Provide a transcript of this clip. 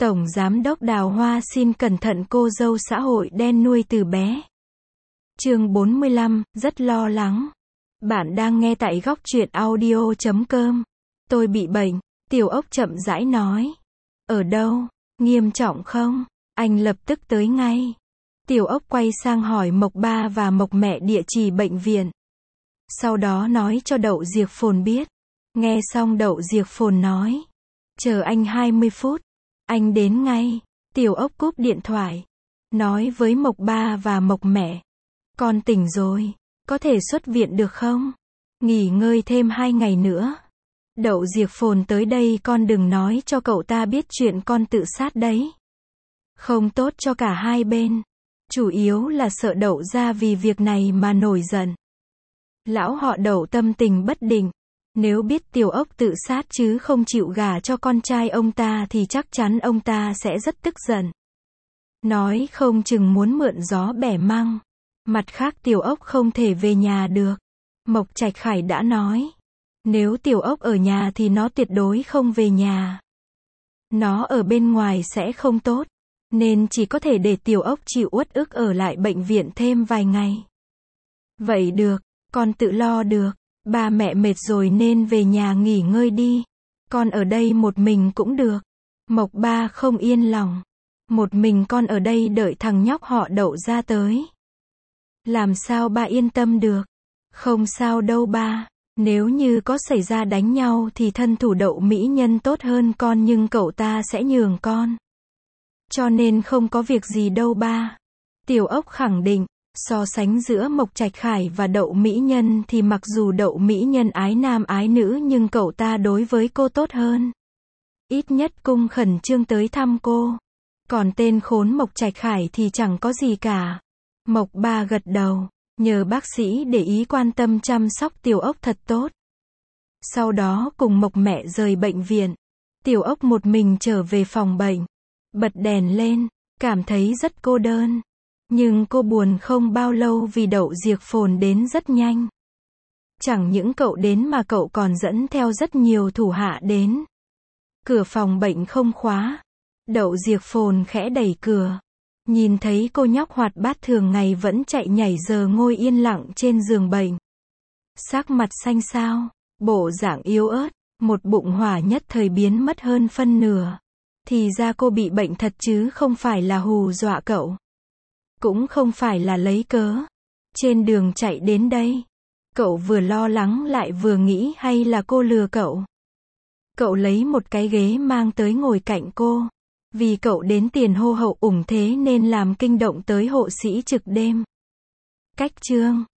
Tổng Giám đốc Đào Hoa xin cẩn thận cô dâu xã hội đen nuôi từ bé. Chương 45, rất lo lắng. Bạn đang nghe tại góc truyện audio.com. Tôi bị bệnh, Tiểu Ốc chậm rãi nói. Ở đâu? Nghiêm trọng không? Anh lập tức tới ngay. Tiểu Ốc quay sang hỏi Mộc Ba và Mộc Mẹ địa chỉ bệnh viện. Sau đó nói cho Đậu Diệc Phồn biết. Nghe xong Đậu Diệc Phồn nói. Chờ anh 20 phút. Anh đến ngay. Tiểu Ốc cúp điện thoại. Nói với Mộc Ba và Mộc Mẹ. Con tỉnh rồi. Có thể xuất viện được không? Nghỉ ngơi thêm 2 ngày nữa. Đậu Diệc Phồn tới đây con đừng nói cho cậu ta biết chuyện con tự sát đấy. Không tốt cho cả hai bên. Chủ yếu là sợ Đậu ra vì việc này mà nổi giận. Lão họ Đậu tâm tình bất định. Nếu biết Tiểu Ốc tự sát chứ không chịu gả cho con trai ông ta thì chắc chắn ông ta sẽ rất tức giận. Nói không chừng muốn mượn gió bẻ măng. Mặt khác Tiểu Ốc không thể về nhà được. Mộc Trạch Khải đã nói. Nếu Tiểu Ốc ở nhà thì nó tuyệt đối không về nhà. Nó ở bên ngoài sẽ không tốt. Nên chỉ có thể để Tiểu Ốc chịu uất ức ở lại bệnh viện thêm vài ngày. Vậy được, con tự lo được. Ba mẹ mệt rồi nên về nhà nghỉ ngơi đi. Con ở đây một mình cũng được. Mộc Ba không yên lòng. Một mình con ở đây đợi thằng nhóc họ Đậu ra tới. Làm sao ba yên tâm được? Không sao đâu ba. Nếu như có xảy ra đánh nhau thì thân thủ Đậu mỹ nhân tốt hơn con nhưng cậu ta sẽ nhường con. Cho nên không có việc gì đâu ba. Tiểu Ốc khẳng định. So sánh giữa Mộc Trạch Khải và Đậu mỹ nhân thì mặc dù Đậu mỹ nhân ái nam ái nữ nhưng cậu ta đối với cô tốt hơn. Ít nhất cung khẩn trương tới thăm cô. Còn tên khốn Mộc Trạch Khải thì chẳng có gì cả. Mộc Ba gật đầu. Nhờ bác sĩ để ý quan tâm chăm sóc Tiểu Ốc thật tốt. Sau đó cùng Mộc Mẹ rời bệnh viện. Tiểu Ốc một mình trở về phòng bệnh. Bật đèn lên. Cảm thấy rất cô đơn. Nhưng cô buồn không bao lâu vì Đậu Diệc Phồn đến rất nhanh. Chẳng những cậu đến mà cậu còn dẫn theo rất nhiều thủ hạ đến. Cửa phòng bệnh không khóa. Đậu Diệc Phồn khẽ đẩy cửa. Nhìn thấy cô nhóc hoạt bát thường ngày vẫn chạy nhảy giờ ngồi yên lặng trên giường bệnh. Sắc mặt xanh xao, bộ dạng yếu ớt, một bụng hỏa nhất thời biến mất hơn phân nửa. Thì ra cô bị bệnh thật chứ không phải là hù dọa cậu. Cũng không phải là lấy cớ. Trên đường chạy đến đây, cậu vừa lo lắng lại vừa nghĩ hay là cô lừa cậu. Cậu lấy một cái ghế mang tới ngồi cạnh cô. Vì cậu đến tiền hô hậu ủng thế nên làm kinh động tới hộ sĩ trực đêm. Cách chương